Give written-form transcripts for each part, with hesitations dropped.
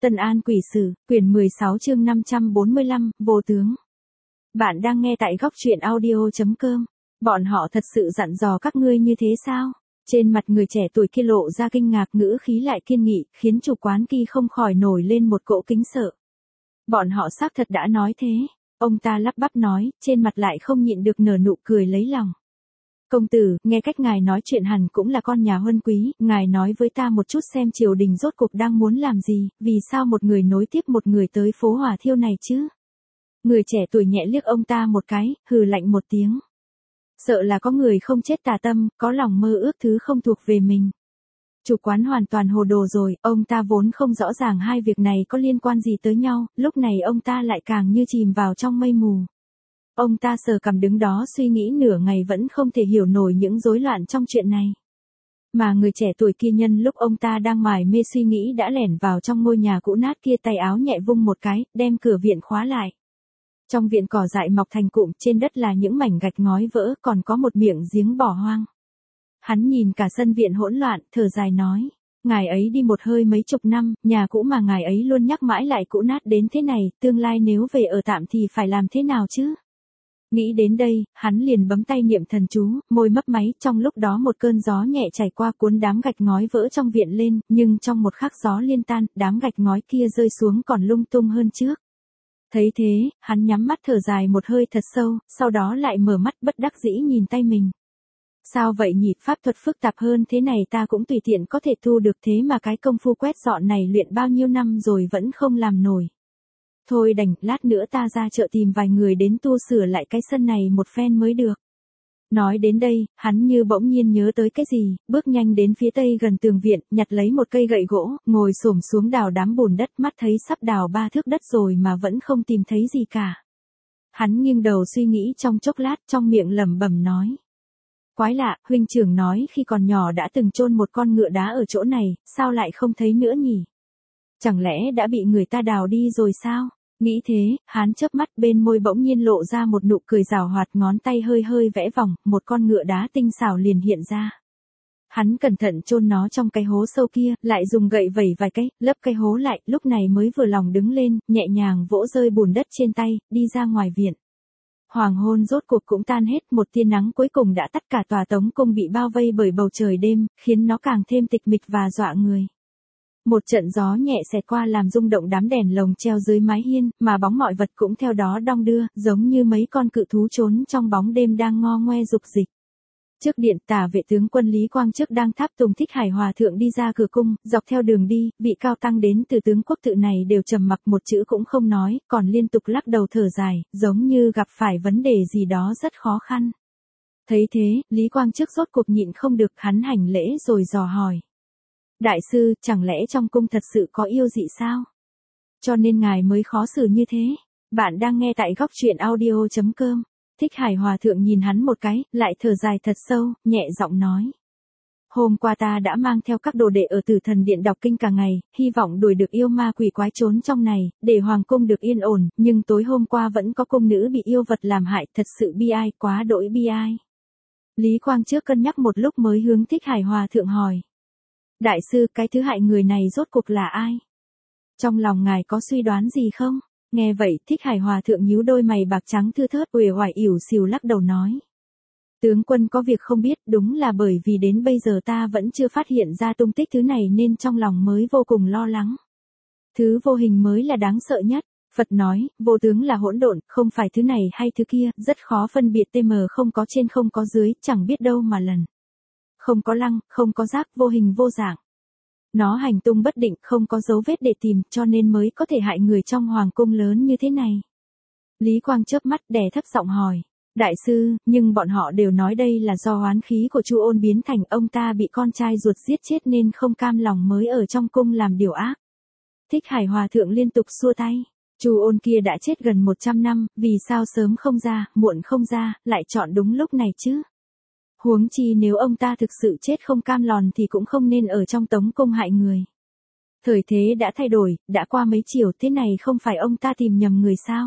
Tân An Quỷ Sử, quyển 16 chương 545, vô tướng. Bạn đang nghe tại góc truyện audio.com. Bọn họ thật sự dặn dò các ngươi như thế sao? Trên mặt người trẻ tuổi kia lộ ra kinh ngạc, ngữ khí lại kiên nghị, khiến chủ quán kia không khỏi nổi lên một cỗ kính sợ. Bọn họ xác thật đã nói thế. Ông ta lắp bắp nói, trên mặt lại không nhịn được nở nụ cười lấy lòng. Công tử, nghe cách ngài nói chuyện hẳn cũng là con nhà huân quý, ngài nói với ta một chút xem triều đình rốt cuộc đang muốn làm gì, vì sao một người nối tiếp một người tới phố hỏa thiêu này chứ? Người trẻ tuổi nhẹ liếc ông ta một cái, hừ lạnh một tiếng. Sợ là có người không chết tà tâm, có lòng mơ ước thứ không thuộc về mình. Chủ quán hoàn toàn hồ đồ rồi, ông ta vốn không rõ ràng hai việc này có liên quan gì tới nhau, lúc này ông ta lại càng như chìm vào trong mây mù. Ông ta sờ cằm đứng đó suy nghĩ nửa ngày vẫn không thể hiểu nổi những rối loạn trong chuyện này. Mà người trẻ tuổi kia nhân lúc ông ta đang mải mê suy nghĩ đã lẻn vào trong ngôi nhà cũ nát kia, tay áo nhẹ vung một cái, đem cửa viện khóa lại. Trong viện cỏ dại mọc thành cụm, trên đất là những mảnh gạch ngói vỡ, còn có một miệng giếng bỏ hoang. Hắn nhìn cả sân viện hỗn loạn, thở dài nói. Ngài ấy đi một hơi mấy chục năm, nhà cũ mà ngài ấy luôn nhắc mãi lại cũ nát đến thế này, tương lai nếu về ở tạm thì phải làm thế nào chứ? Nghĩ đến đây, hắn liền bấm tay niệm thần chú, môi mấp máy, trong lúc đó một cơn gió nhẹ chảy qua cuốn đám gạch ngói vỡ trong viện lên, nhưng trong một khắc gió liên tan, đám gạch ngói kia rơi xuống còn lung tung hơn trước. Thấy thế, hắn nhắm mắt thở dài một hơi thật sâu, sau đó lại mở mắt bất đắc dĩ nhìn tay mình. Sao vậy nhỉ, pháp thuật phức tạp hơn thế này ta cũng tùy tiện có thể thu được, thế mà cái công phu quét dọn này luyện bao nhiêu năm rồi vẫn không làm nổi. Thôi đành, lát nữa ta ra chợ tìm vài người đến tu sửa lại cái sân này một phen mới được. Nói đến đây, hắn như bỗng nhiên nhớ tới cái gì, bước nhanh đến phía tây gần tường viện, nhặt lấy một cây gậy gỗ, ngồi xổm xuống đào đám bùn đất, mắt thấy sắp đào 3 thước đất rồi mà vẫn không tìm thấy gì cả. Hắn nghiêng đầu suy nghĩ trong chốc lát, trong miệng lẩm bẩm nói. Quái lạ, huynh trưởng nói khi còn nhỏ đã từng chôn một con ngựa đá ở chỗ này, sao lại không thấy nữa nhỉ? Chẳng lẽ đã bị người ta đào đi rồi sao? Nghĩ thế, hắn chớp mắt, bên môi bỗng nhiên lộ ra một nụ cười giảo hoạt, ngón tay hơi hơi vẽ vòng, một con ngựa đá tinh xảo liền hiện ra. Hắn cẩn thận chôn nó trong cái hố sâu kia, lại dùng gậy vẩy vài cái, lấp cái hố lại, lúc này mới vừa lòng đứng lên, nhẹ nhàng vỗ rơi bùn đất trên tay, đi ra ngoài viện. Hoàng hôn rốt cuộc cũng tan hết, một tia nắng cuối cùng đã tắt cả tòa tống cung bị bao vây bởi bầu trời đêm, khiến nó càng thêm tịch mịch và dọa người. Một trận gió nhẹ xẹt qua làm rung động đám đèn lồng treo dưới mái hiên, mà bóng mọi vật cũng theo đó đong đưa, giống như mấy con cự thú trốn trong bóng đêm đang ngo ngoe dục dịch. Trước điện, Tả vệ tướng quân Lý Quang Trước đang tháp tùng Thích Hải Hòa thượng đi ra cửa cung, dọc theo đường đi, vị cao tăng đến từ tướng quốc tự này đều trầm mặc một chữ cũng không nói, còn liên tục lắc đầu thở dài, giống như gặp phải vấn đề gì đó rất khó khăn. Thấy thế, Lý Quang Trước rốt cuộc nhịn không được, hắn hành lễ rồi dò hỏi. Đại sư, chẳng lẽ trong cung thật sự có yêu dị sao? Cho nên ngài mới khó xử như thế. Bạn đang nghe tại góc truyện audio.com. Thích Hải Hòa thượng nhìn hắn một cái, lại thở dài thật sâu, nhẹ giọng nói. Hôm qua ta đã mang theo các đồ đệ ở Tử Thần Điện đọc kinh cả ngày, hy vọng đuổi được yêu ma quỷ quái trốn trong này, để hoàng cung được yên ổn, nhưng tối hôm qua vẫn có cung nữ bị yêu vật làm hại, thật sự bi ai, quá đỗi bi ai. Lý Quang Trước cân nhắc một lúc mới hướng Thích Hải Hòa thượng hỏi. Đại sư, cái thứ hại người này rốt cuộc là ai? Trong lòng ngài có suy đoán gì không? Nghe vậy, Thích Hải Hòa thượng nhíu đôi mày bạc trắng thưa thớt, uể oải ỉu xìu lắc đầu nói. Tướng quân có việc không biết, đúng là bởi vì đến bây giờ ta vẫn chưa phát hiện ra tung tích thứ này nên trong lòng mới vô cùng lo lắng. Thứ vô hình mới là đáng sợ nhất. Phật nói, vô tướng là hỗn độn, không phải thứ này hay thứ kia, rất khó phân biệt, không có trên không có dưới, chẳng biết đâu mà lần. Không có lăng, không có giác, vô hình vô dạng. Nó hành tung bất định, không có dấu vết để tìm, cho nên mới có thể hại người trong hoàng cung lớn như thế này. Lý Quang chớp mắt đè thấp giọng hỏi. Đại sư, nhưng bọn họ đều nói đây là do oán khí của Chu Ôn biến thành, ông ta bị con trai ruột giết chết nên không cam lòng mới ở trong cung làm điều ác. Thích Hải Hòa thượng liên tục xua tay. Chu Ôn kia đã chết gần 100 năm, vì sao sớm không ra, muộn không ra, lại chọn đúng lúc này chứ? Huống chi nếu ông ta thực sự chết không cam lòng thì cũng không nên ở trong tống cung hại người. Thời thế đã thay đổi, đã qua mấy chiều, thế này không phải ông ta tìm nhầm người sao?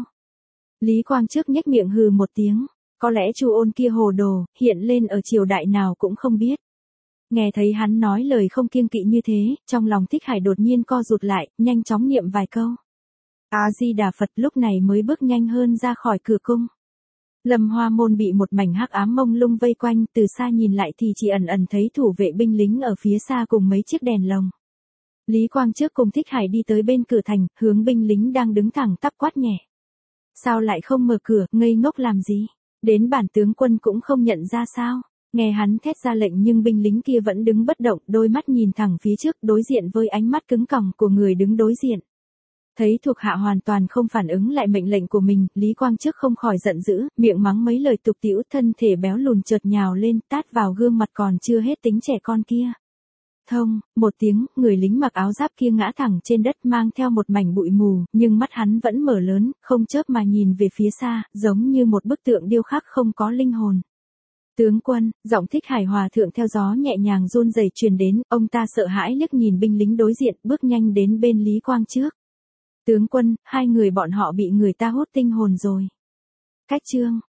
Lý Quang Trước nhếch miệng hừ một tiếng, có lẽ Chu Ôn kia hồ đồ, hiện lên ở triều đại nào cũng không biết. Nghe thấy hắn nói lời không kiêng kỵ như thế, trong lòng Thích Hải đột nhiên co rụt lại, nhanh chóng niệm vài câu. A-di-đà Phật, lúc này mới bước nhanh hơn ra khỏi cửa cung. Lâm Hoa Môn bị một mảnh hắc ám mông lung vây quanh, từ xa nhìn lại thì chỉ ẩn ẩn thấy thủ vệ binh lính ở phía xa cùng mấy chiếc đèn lồng. Lý Quang Trước cùng Thích Hải đi tới bên cửa thành, hướng binh lính đang đứng thẳng tắp quát nhẹ. Sao lại không mở cửa, ngây ngốc làm gì? Đến bản tướng quân cũng không nhận ra sao? Nghe hắn thét ra lệnh nhưng binh lính kia vẫn đứng bất động, đôi mắt nhìn thẳng phía trước, đối diện với ánh mắt cứng còng của người đứng đối diện. Thấy thuộc hạ hoàn toàn không phản ứng lại mệnh lệnh của mình, Lý Quang Trước không khỏi giận dữ, miệng mắng mấy lời tục tĩu, thân thể béo lùn chợt nhào lên, tát vào gương mặt còn chưa hết tính trẻ con kia. Thông, một tiếng, người lính mặc áo giáp kia ngã thẳng trên đất mang theo một mảnh bụi mù, nhưng mắt hắn vẫn mở lớn, không chớp mà nhìn về phía xa, giống như một bức tượng điêu khắc không có linh hồn. Tướng quân, giọng Thích Hải hòa thượng theo gió nhẹ nhàng run rẩy truyền đến, ông ta sợ hãi liếc nhìn binh lính đối diện, bước nhanh đến bên Lý Quang Trước. Tướng quân, hai người bọn họ bị người ta hút tinh hồn rồi. Cách chương